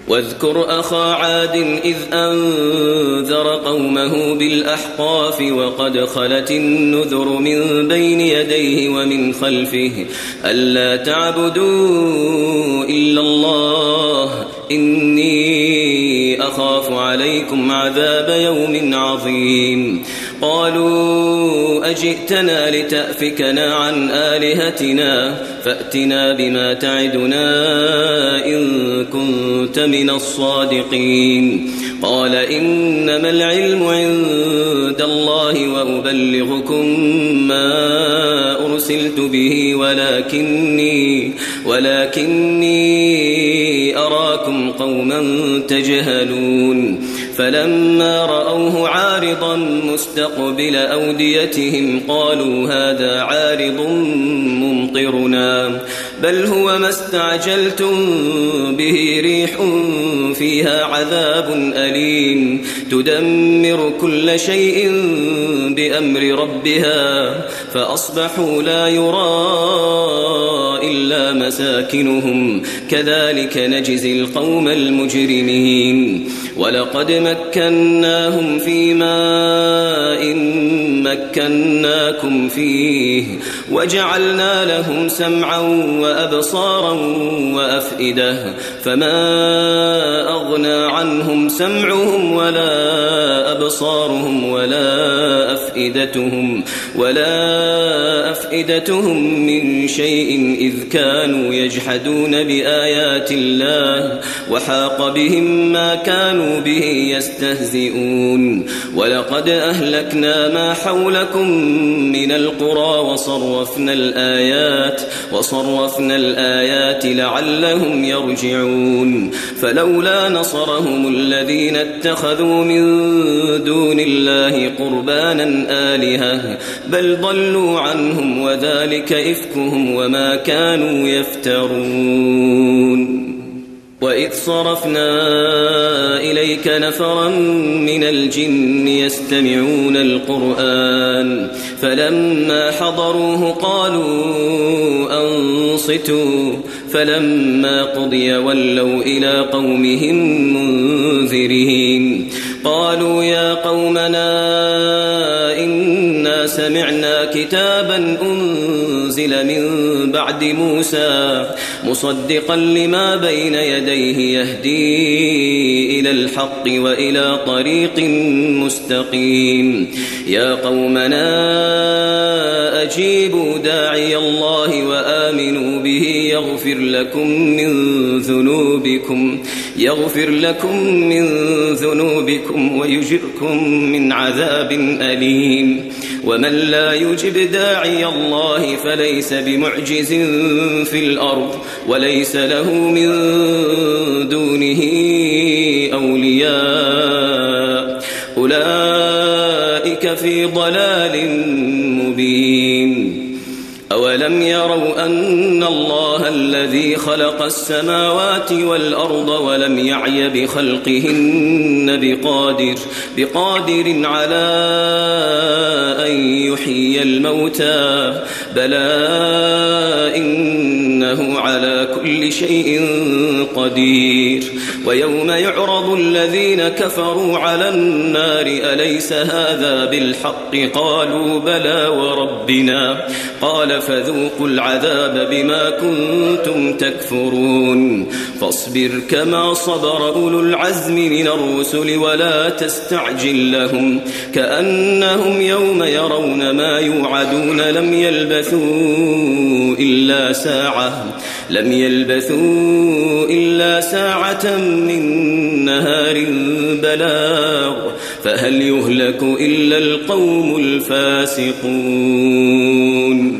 واذكر أخا عاد إذ أنذر قومه بالأحقاف وقد خلت النذر من بين يديه ومن خلفه ألا تعبدوا إلا الله إني أخاف عليكم عذاب يوم عظيم. قالوا أجئتنا لتأفكنا عن آلهتنا فأتنا بما تعدنا إن كنت من الصادقين. قال إنما العلم عند الله وأبلغكم ما أرسلت به ولكني أراكم قوما تجهلون. فلما رأوه عارضا مستقبل أوديتهم قالوا هذا عارض ممطرنا بل هو ما استعجلتم به ريح فيها عذاب أليم تدمر كل شيء بأمر ربها فأصبحوا لا يرى إلا مساكنهم كذلك نجزي القوم المجرمين. ولقد مكناهم في ماء مكناكم فيه وجعلنا لهم سمعا وأبصارا وأفئدة فما أغنى عنهم سمعهم ولا أبصارهم ولا أفئدتهم من شيء إذ كانوا يجحدون بآيات الله وحاق بهم ما كانوا به يستهزئون. ولقد أهلكنا ما حولكم من القرى وصرفنا الآيات لعلهم يرجعون. فلولا نصرهم الذين اتخذوا من دون الله قربانا آلهة بل ضلوا عنهم وذلك إفكهم وما كانوا يفترون. وإذ صرفنا إليك نفرا من الجن يستمعون القرآن فلما حضروه قالوا أنصتوا فلما قضي ولوا إلى قومهم منذرين. قالوا يا قومنا إنا سمعنا كتابا أنزل من بعد موسى مصدقا لما بين يديه يهدي إلى الحق وإلى طريق مستقيم. يا قومنا أجيبوا داعي الله وآمنوا به يغفر لكم من ذنوبكم ويجركم من عذاب أليم. ومن لا يجب داعي الله فليس بمعجز في الأرض وليس له من دونه أولياء أولئك في ضلال مبين. أولم يروا أن الله الذي خلق السماوات والأرض ولم يعي بخلقهن بقادر على أن يحيي الموتى بلى إنه على كل شيء قدير. ويوم يعرض الذين كفروا على النار أليس هذا بالحق قالوا بلى وربنا قال فذوقوا العذاب بما كنتم تكفرون. فاصبر كما صبر أولو العزم من الرسل ولا تستعجل لهم كأنهم يوم يرون ما يوعدون لم يلبثوا إلا ساعة من نهار بلاغ فهل يهلك إلا القوم الفاسقون.